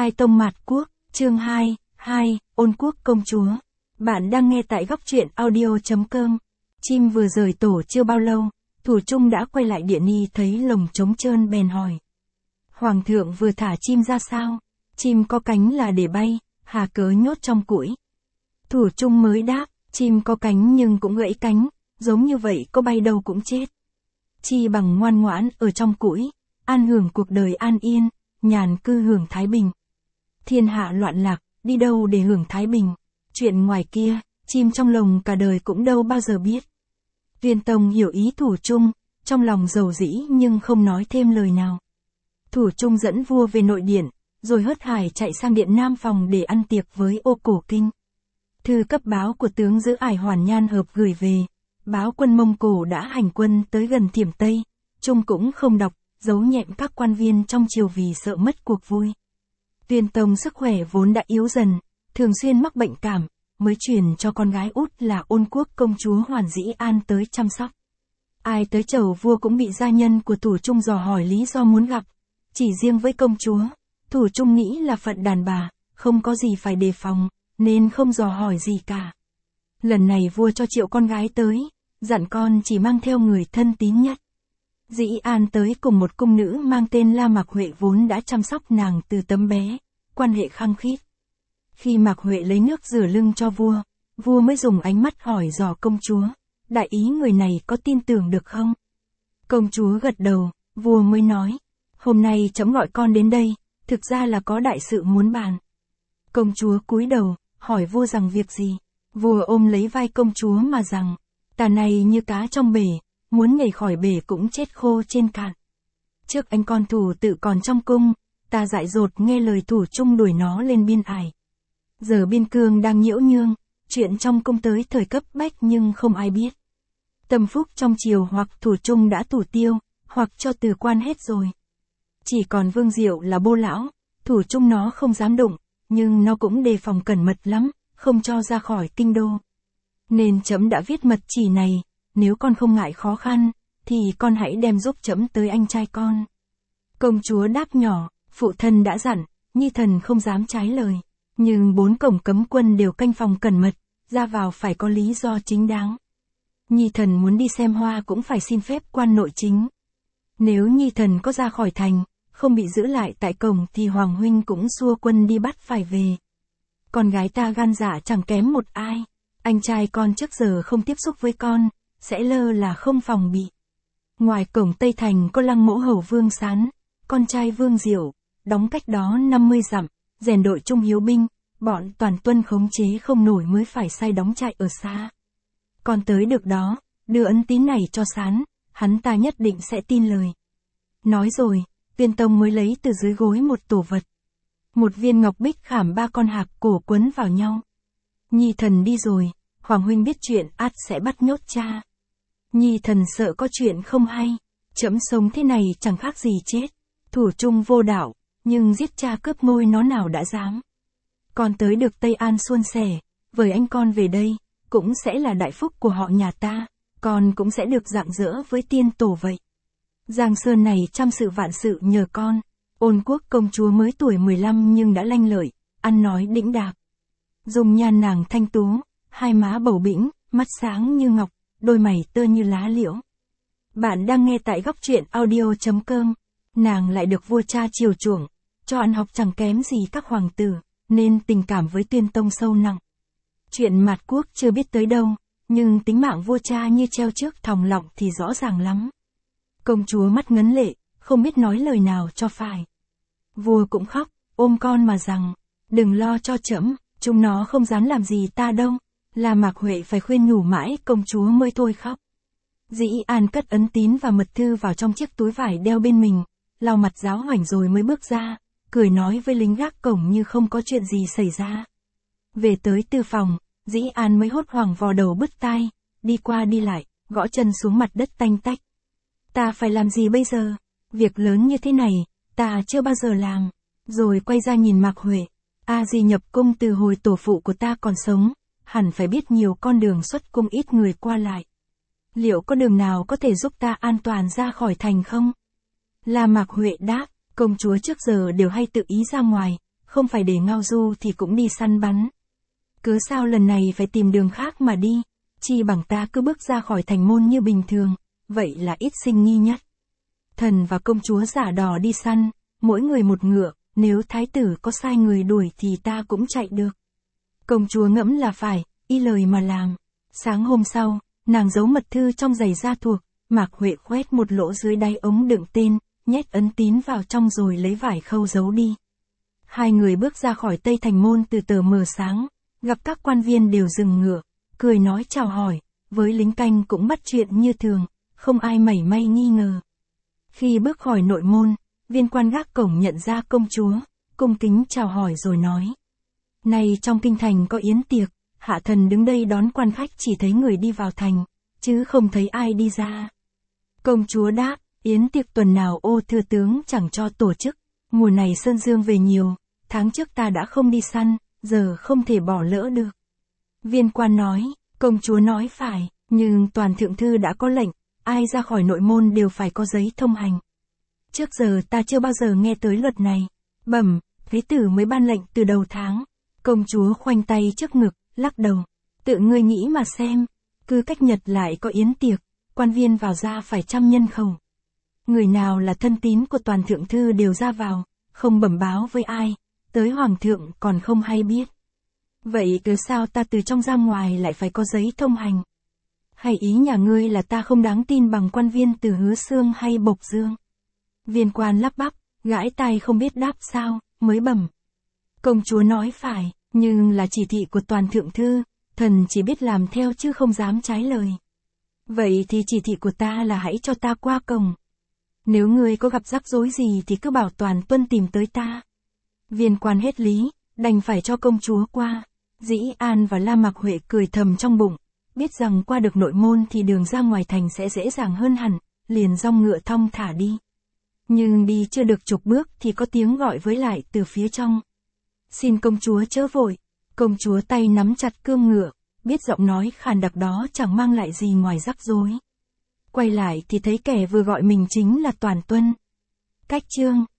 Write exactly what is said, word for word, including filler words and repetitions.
Khai tông mạt quốc, chương hai, hai, Ôn quốc công chúa. Bạn đang nghe tại góc truyện audio chấm com. Chim vừa rời tổ chưa bao lâu, Thủ Trung đã quay lại Điện Ni thấy lồng trống trơn bèn hỏi. Hoàng thượng vừa thả chim ra sao? Chim có cánh là để bay, hà cớ nhốt trong củi? Thủ Trung mới đáp, chim có cánh nhưng cũng gãy cánh, giống như vậy có bay đâu cũng chết. Chi bằng ngoan ngoãn ở trong củi, an hưởng cuộc đời an yên, nhàn cư hưởng thái bình. Thiên hạ loạn lạc, đi đâu để hưởng thái bình? Chuyện ngoài kia, chim trong lồng cả đời cũng đâu bao giờ biết. Viên Tông hiểu ý Thủ Trung, trong lòng dầu dĩ nhưng không nói thêm lời nào. Thủ Trung dẫn vua về nội điện, rồi hớt hải chạy sang điện Nam Phòng để ăn tiệc với Ô Cổ Kinh. Thư cấp báo của tướng giữ ải Hoàn Nhan Hợp gửi về, báo quân Mông Cổ đã hành quân tới gần Thiểm Tây, Trung cũng không đọc, giấu nhẹm các quan viên trong triều vì sợ mất cuộc vui. Viên Tông sức khỏe vốn đã yếu dần, thường xuyên mắc bệnh cảm, mới truyền cho con gái út là Ôn quốc công chúa Hoàn Dĩ An tới chăm sóc. Ai tới chầu vua cũng bị gia nhân của Thủ Trung dò hỏi lý do muốn gặp. Chỉ riêng với công chúa, Thủ Trung nghĩ là phận đàn bà, không có gì phải đề phòng, nên không dò hỏi gì cả. Lần này vua cho triệu con gái tới, dặn con chỉ mang theo người thân tín nhất. Dĩ An tới cùng một cung nữ mang tên La Mạc Huệ vốn đã chăm sóc nàng từ tấm bé, quan hệ khăng khít. Khi Mạc Huệ lấy nước rửa lưng cho vua, vua mới dùng ánh mắt hỏi dò công chúa, đại ý người này có tin tưởng được không? Công chúa gật đầu, vua mới nói, hôm nay trẫm gọi con đến đây, thực ra là có đại sự muốn bàn. Công chúa cúi đầu, hỏi vua rằng việc gì? Vua ôm lấy vai công chúa mà rằng, tà này như cá trong bể, muốn nhảy khỏi bể cũng chết khô trên cạn. Trước anh con Thủ tự còn trong cung, ta dại dột nghe lời Thủ Trung đuổi nó lên biên ải. Giờ biên cương đang nhiễu nhương, chuyện trong cung tới thời cấp bách nhưng không ai biết. Tâm phúc trong triều hoặc Thủ Trung đã thủ tiêu, hoặc cho từ quan hết rồi. Chỉ còn Vương Diệu là bô lão, Thủ Trung nó không dám đụng, nhưng nó cũng đề phòng cẩn mật lắm, không cho ra khỏi kinh đô. Nên trẫm đã viết mật chỉ này, nếu con không ngại khó khăn, thì con hãy đem giúp trẫm tới anh trai con. Công chúa đáp nhỏ, phụ thân đã dặn, nhi thần không dám trái lời. Nhưng bốn cổng cấm quân đều canh phòng cẩn mật, ra vào phải có lý do chính đáng. Nhi thần muốn đi xem hoa cũng phải xin phép quan nội chính. Nếu nhi thần có ra khỏi thành, không bị giữ lại tại cổng thì Hoàng huynh cũng xua quân đi bắt phải về. Con gái ta gan dạ chẳng kém một ai, anh trai con trước giờ không tiếp xúc với con, sẽ lơ là không phòng bị. Ngoài cổng Tây Thành có lăng mẫu hầu Vương Sán, con trai Vương Diệu, đóng cách đó năm mươi dặm, rèn đội trung hiếu binh, bọn toàn tuân khống chế không nổi mới phải sai đóng trại ở xa. Con tới được đó, đưa ấn tín này cho Sán, hắn ta nhất định sẽ tin lời. Nói rồi, Viên Tông mới lấy từ dưới gối một tổ vật. Một viên ngọc bích khảm ba con hạc cổ quấn vào nhau. Nhi thần đi rồi, Hoàng huynh biết chuyện ắt sẽ bắt nhốt cha. Nhi thần sợ có chuyện không hay, trẫm sống thế này chẳng khác gì chết. Thủ Trung vô đạo, nhưng giết cha cướp ngôi nó nào đã dám. Con tới được Tây An suôn sẻ, với anh con về đây, cũng sẽ là đại phúc của họ nhà ta, con cũng sẽ được rạng rỡ với tiên tổ vậy. Giang sơn này trăm sự vạn sự nhờ con. Ôn quốc công chúa mới tuổi mười lăm nhưng đã lanh lợi, ăn nói đĩnh đạc. Dung nhan nàng thanh tú, hai má bầu bĩnh, mắt sáng như ngọc, đôi mày tơ như lá liễu. Bạn đang nghe tại góc truyện audio chấm com. Nàng lại được vua cha chiều chuộng, cho ăn học chẳng kém gì các hoàng tử, nên tình cảm với Tuyên Tông sâu nặng. Chuyện mạt quốc chưa biết tới đâu, nhưng tính mạng vua cha như treo trước thòng lọng thì rõ ràng lắm. Công chúa mắt ngấn lệ, không biết nói lời nào cho phải. Vua cũng khóc, ôm con mà rằng, đừng lo cho trẫm, chúng nó không dám làm gì ta đâu. La Mạc Huệ phải khuyên nhủ mãi công chúa mới thôi khóc. Dĩ An cất ấn tín và mật thư vào trong chiếc túi vải đeo bên mình, lau mặt giáo hoảnh rồi mới bước ra, cười nói với lính gác cổng như không có chuyện gì xảy ra. Về tới tư phòng, Dĩ An mới hốt hoảng vò đầu bứt tai, đi qua đi lại, gõ chân xuống mặt đất tanh tách. Ta phải làm gì bây giờ? Việc lớn như thế này, ta chưa bao giờ làm. Rồi quay ra nhìn Mạc Huệ. A Di nhập cung từ hồi tổ phụ của ta còn sống, hẳn phải biết nhiều con đường xuất cung ít người qua lại. Liệu có đường nào có thể giúp ta an toàn ra khỏi thành không? La Mạc Huệ đáp, công chúa trước giờ đều hay tự ý ra ngoài, không phải để ngao du thì cũng đi săn bắn. Cứ sao lần này phải tìm đường khác mà đi, chi bằng ta cứ bước ra khỏi thành môn như bình thường, vậy là ít sinh nghi nhất. Thần và công chúa giả đò đi săn, mỗi người một ngựa, nếu thái tử có sai người đuổi thì ta cũng chạy được. Công chúa ngẫm là phải, y lời mà làm. Sáng hôm sau, nàng giấu mật thư trong giày da thuộc, Mạc Huệ khoét một lỗ dưới đáy ống đựng tên, nhét ấn tín vào trong rồi lấy vải khâu giấu đi. Hai người bước ra khỏi Tây Thành môn từ tờ mờ sáng, gặp các quan viên đều dừng ngựa, cười nói chào hỏi, với lính canh cũng bắt chuyện như thường, không ai mảy may nghi ngờ. Khi bước khỏi nội môn, viên quan gác cổng nhận ra công chúa, cung kính chào hỏi rồi nói. Này trong kinh thành có yến tiệc, hạ thần đứng đây đón quan khách chỉ thấy người đi vào thành, chứ không thấy ai đi ra. Công chúa đáp, yến tiệc tuần nào ô thưa tướng chẳng cho tổ chức, mùa này sơn dương về nhiều, tháng trước ta đã không đi săn, giờ không thể bỏ lỡ được. Viên quan nói, công chúa nói phải, nhưng toàn thượng thư đã có lệnh, ai ra khỏi nội môn đều phải có giấy thông hành. Trước giờ ta chưa bao giờ nghe tới luật này. Bẩm, thế tử mới ban lệnh từ đầu tháng. Công chúa khoanh tay trước ngực, lắc đầu. Tự ngươi nghĩ mà xem, cứ cách nhật lại có yến tiệc, quan viên vào ra phải trăm nhân khẩu. Người nào là thân tín của toàn thượng thư đều ra vào, không bẩm báo với ai, tới hoàng thượng còn không hay biết. Vậy cứ sao ta từ trong ra ngoài lại phải có giấy thông hành? Hay ý nhà ngươi là ta không đáng tin bằng quan viên từ Hứa Xương hay Bộc Dương? Viên quan lắp bắp, gãi tay không biết đáp sao, mới bẩm. Công chúa nói phải, nhưng là chỉ thị của toàn thượng thư, thần chỉ biết làm theo chứ không dám trái lời. Vậy thì chỉ thị của ta là hãy cho ta qua cổng. Nếu ngươi có gặp rắc rối gì thì cứ bảo toàn tuân tìm tới ta. Viên quan hết lý, đành phải cho công chúa qua. Dĩ An và La Mạc Huệ cười thầm trong bụng, biết rằng qua được nội môn thì đường ra ngoài thành sẽ dễ dàng hơn hẳn, liền dong ngựa thong thả đi. Nhưng đi chưa được chục bước thì có tiếng gọi với lại từ phía trong. Xin công chúa chớ vội. Công chúa tay nắm chặt cương ngựa, biết giọng nói khàn đặc đó chẳng mang lại gì ngoài rắc rối. Quay lại thì thấy kẻ vừa gọi mình chính là Toàn Tuân. Cách chương